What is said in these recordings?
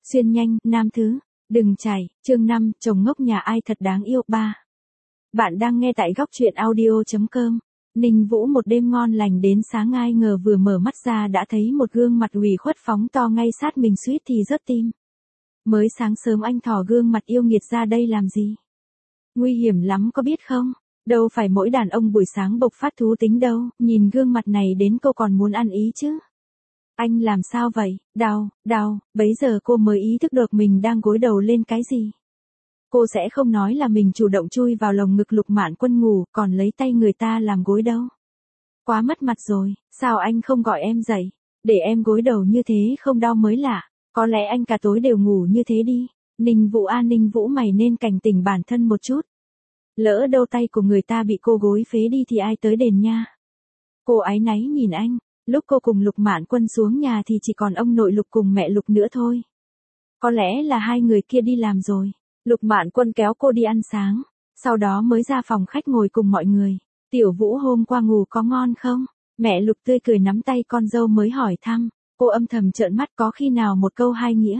Xuyên nhanh, nam thứ. Đừng chảy, chương 5, chồng ngốc nhà ai thật đáng yêu 3. Bạn đang nghe tại góc truyện audio.com. Ninh Vũ một đêm ngon lành đến sáng ai ngờ vừa mở mắt ra đã thấy một gương mặt ủy khuất phóng to ngay sát mình suýt thì rớt tim. Mới sáng sớm anh thò gương mặt yêu nghiệt ra đây làm gì? Nguy hiểm lắm có biết không? Đâu phải mỗi đàn ông buổi sáng bộc phát thú tính đâu, nhìn gương mặt này đến cô còn muốn ăn ý chứ. Anh làm sao vậy? Đau, bấy giờ cô mới ý thức được mình đang gối đầu lên cái gì. Cô sẽ không nói là mình chủ động chui vào lồng ngực Lục Mạn Quân ngủ, còn lấy tay người ta làm gối đâu. Quá mất mặt rồi, sao anh không gọi em dậy? Để em gối đầu như thế không đau mới lạ, có lẽ anh cả tối đều ngủ như thế đi. Ninh Vũ à Ninh Vũ mày nên cảnh tỉnh bản thân một chút. Lỡ đâu tay của người ta bị cô gối phế đi thì ai tới đền nha. Cô áy náy nhìn anh. Lúc cô cùng Lục Mạn Quân xuống nhà thì chỉ còn ông nội Lục cùng mẹ Lục nữa thôi. Có lẽ là hai người kia đi làm rồi. Lục Mạn Quân kéo cô đi ăn sáng, sau đó mới ra phòng khách ngồi cùng mọi người. Tiểu Vũ hôm qua ngủ có ngon không? Mẹ Lục tươi cười nắm tay con dâu mới hỏi thăm. Cô âm thầm trợn mắt có khi nào một câu hai nghĩa.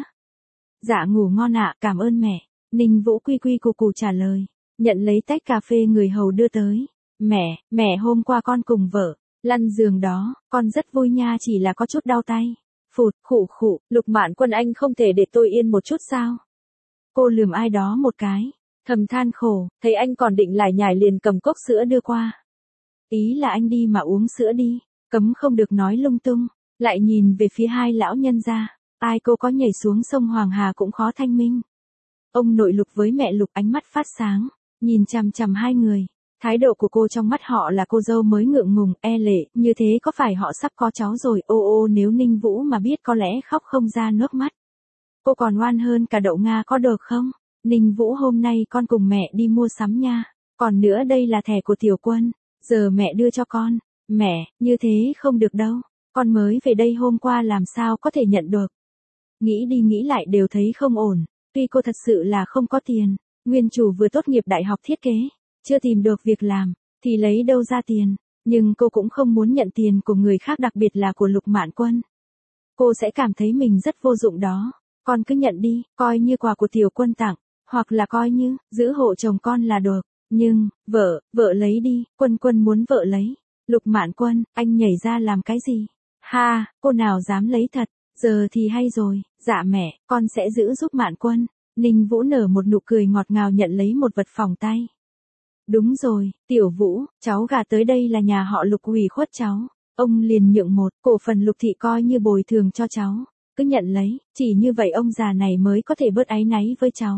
Dạ ngủ ngon ạ, cảm ơn mẹ. Ninh Vũ quy quy cù cù trả lời. Nhận lấy tách cà phê người hầu đưa tới. Mẹ hôm qua con cùng vợ lăn giường đó, con rất vui nha, chỉ là có chút đau tay. Phụt, khụ, Lục Mạn Quân anh không thể để tôi yên một chút sao? Cô lườm ai đó một cái, thầm than khổ, thấy anh còn định lải nhải liền cầm cốc sữa đưa qua. Ý là anh đi mà uống sữa đi, cấm không được nói lung tung, lại nhìn về phía hai lão nhân gia, ai cô có nhảy xuống sông Hoàng Hà cũng khó thanh minh. Ông nội Lục với mẹ Lục ánh mắt phát sáng, nhìn chằm chằm hai người. Thái độ của cô trong mắt họ là cô dâu mới ngượng ngùng, e lệ, như thế có phải họ sắp có cháu rồi, ô nếu Ninh Vũ mà biết có lẽ khóc không ra nước mắt. Cô còn oan hơn cả đậu Nga có được không? Ninh Vũ hôm nay con cùng mẹ đi mua sắm nha, còn nữa đây là thẻ của Tiểu Quân, giờ mẹ đưa cho con. Mẹ, như thế không được đâu, con mới về đây hôm qua làm sao có thể nhận được. Nghĩ đi nghĩ lại đều thấy không ổn, tuy cô thật sự là không có tiền, nguyên chủ vừa tốt nghiệp đại học thiết kế. Chưa tìm được việc làm, thì lấy đâu ra tiền, nhưng cô cũng không muốn nhận tiền của người khác đặc biệt là của Lục Mạn Quân. Cô sẽ cảm thấy mình rất vô dụng đó, con cứ nhận đi, coi như quà của Tiểu Quân tặng, hoặc là coi như, giữ hộ chồng con là được, nhưng, vợ lấy đi, Quân muốn vợ lấy. Lục Mạn Quân, anh nhảy ra làm cái gì? Ha, cô nào dám lấy thật, giờ thì hay rồi, dạ mẹ, con sẽ giữ giúp Mạn Quân. Ninh Vũ nở một nụ cười ngọt ngào nhận lấy một vật phòng tay. Đúng rồi, Tiểu Vũ, cháu gà tới đây là nhà họ Lục ủy khuất cháu. Ông liền nhượng một cổ phần Lục thị coi như bồi thường cho cháu. Cứ nhận lấy, chỉ như vậy ông già này mới có thể bớt áy náy với cháu.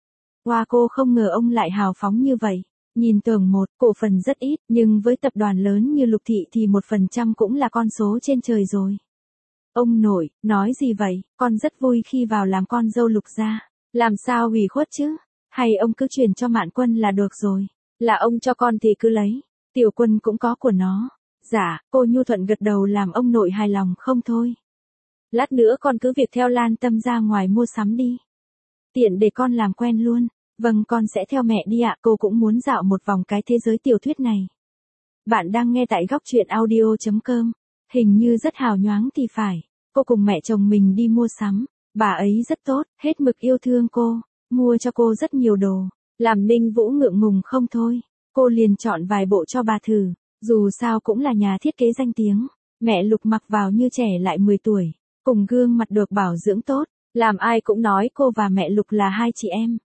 Hoa cô không ngờ ông lại hào phóng như vậy. Nhìn tưởng một cổ phần rất ít, nhưng với tập đoàn lớn như Lục thị thì 1% cũng là con số trên trời rồi. Ông nội, nói gì vậy, con rất vui khi vào làm con dâu Lục gia. Làm sao ủy khuất chứ? Hay ông cứ chuyển cho Mạn Quân là được rồi. Là ông cho con thì cứ lấy, Tiểu Quân cũng có của nó. Dạ, cô nhu thuận gật đầu làm ông nội hài lòng không thôi. Lát nữa con cứ việc theo Lan Tâm ra ngoài mua sắm đi. Tiện để con làm quen luôn. Vâng con sẽ theo mẹ đi ạ, cô cũng muốn dạo một vòng cái thế giới tiểu thuyết này. Bạn đang nghe tại góc truyện audio.com. Hình như rất hào nhoáng thì phải. Cô cùng mẹ chồng mình đi mua sắm. Bà ấy rất tốt, hết mực yêu thương cô, mua cho cô rất nhiều đồ. Làm Ninh Vũ ngượng ngùng không thôi, cô liền chọn vài bộ cho bà thử, dù sao cũng là nhà thiết kế danh tiếng. Mẹ Lục mặc vào như trẻ lại 10 tuổi, cùng gương mặt được bảo dưỡng tốt, làm ai cũng nói cô và mẹ Lục là hai chị em.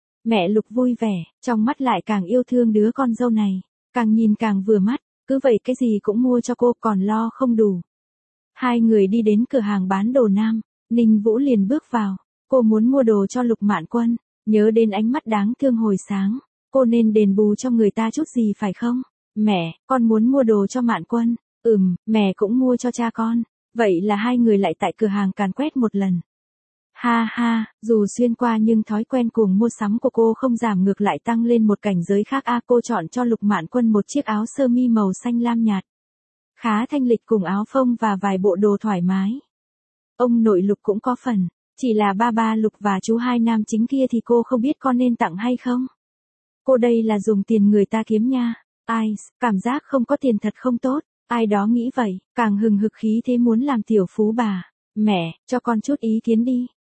Mẹ Lục vui vẻ, trong mắt lại càng yêu thương đứa con dâu này, càng nhìn càng vừa mắt, cứ vậy cái gì cũng mua cho cô còn lo không đủ. Hai người đi đến cửa hàng bán đồ nam, Ninh Vũ liền bước vào, cô muốn mua đồ cho Lục Mạn Quân. Nhớ đến ánh mắt đáng thương hồi sáng, cô nên đền bù cho người ta chút gì phải không? Mẹ, con muốn mua đồ cho Mạn Quân. Mẹ cũng mua cho cha con. Vậy là hai người lại tại cửa hàng càn quét một lần. Ha, dù xuyên qua nhưng thói quen cuồng mua sắm của cô không giảm ngược lại tăng lên một cảnh giới khác. Cô chọn cho Lục Mạn Quân một chiếc áo sơ mi màu xanh lam nhạt. Khá thanh lịch cùng áo phông và vài bộ đồ thoải mái. Ông nội Lục cũng có phần. Chỉ là ba Lục và chú hai nam chính kia thì cô không biết con nên tặng hay không. Cô đây là dùng tiền người ta kiếm nha. Cảm giác không có tiền thật không tốt. Ai đó nghĩ vậy, càng hừng hực khí thế muốn làm tiểu phú bà. Mẹ, cho con chút ý kiến đi.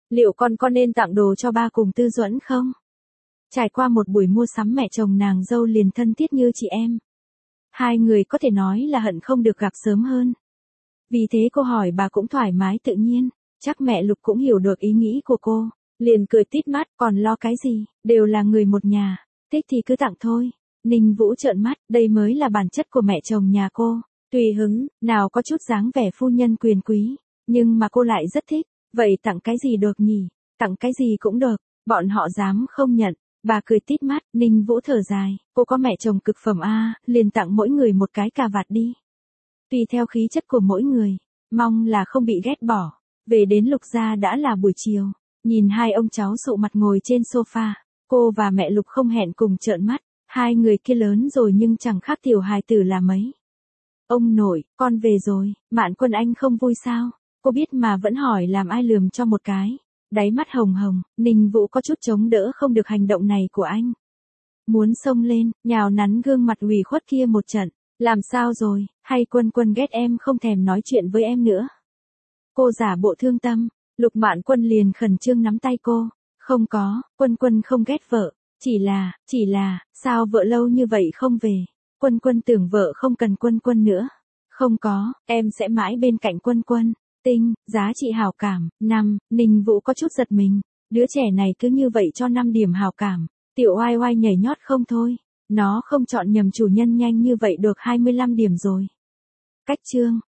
Liệu con có nên tặng đồ cho ba cùng Tư Duẫn không? Trải qua một buổi mua sắm mẹ chồng nàng dâu liền thân thiết như chị em. Hai người có thể nói là hận không được gặp sớm hơn. Vì thế cô hỏi bà cũng thoải mái tự nhiên, chắc mẹ Lục cũng hiểu được ý nghĩ của cô, liền cười tít mắt, còn lo cái gì, đều là người một nhà, thích thì cứ tặng thôi. Ninh Vũ trợn mắt, đây mới là bản chất của mẹ chồng nhà cô, tùy hứng, nào có chút dáng vẻ phu nhân quyền quý, nhưng mà cô lại rất thích, vậy tặng cái gì được nhỉ, tặng cái gì cũng được, bọn họ dám không nhận. Bà cười tít mắt, Ninh Vũ thở dài, cô có mẹ chồng cực phẩm a, liền tặng mỗi người một cái cà vạt đi. Tùy theo khí chất của mỗi người, mong là không bị ghét bỏ. Về đến Lục gia đã là buổi chiều, nhìn hai ông cháu sụ mặt ngồi trên sofa, cô và mẹ Lục không hẹn cùng trợn mắt, hai người kia lớn rồi nhưng chẳng khác tiểu hài tử là mấy. Ông nội, con về rồi, Mạn Quân anh không vui sao? Cô biết mà vẫn hỏi làm ai lườm cho một cái. Đáy mắt hồng hồng, Ninh Vũ có chút chống đỡ không được hành động này của anh. Muốn xông lên, nhào nắn gương mặt ủy khuất kia một trận. Làm sao rồi, hay Quân Quân ghét em không thèm nói chuyện với em nữa? Cô giả bộ thương tâm, Lục Mạn Quân liền khẩn trương nắm tay cô. Không có, Quân Quân không ghét vợ, chỉ là, sao vợ lâu như vậy không về? Quân Quân tưởng vợ không cần Quân Quân nữa. Không có, em sẽ mãi bên cạnh Quân Quân. Tinh, giá trị hảo cảm, 5, Ninh Vũ có chút giật mình. Đứa trẻ này cứ như vậy cho 5 điểm hảo cảm. Tiểu oai oai nhảy nhót không thôi. Nó không chọn nhầm chủ nhân nhanh như vậy được 25 điểm rồi. Cách chương.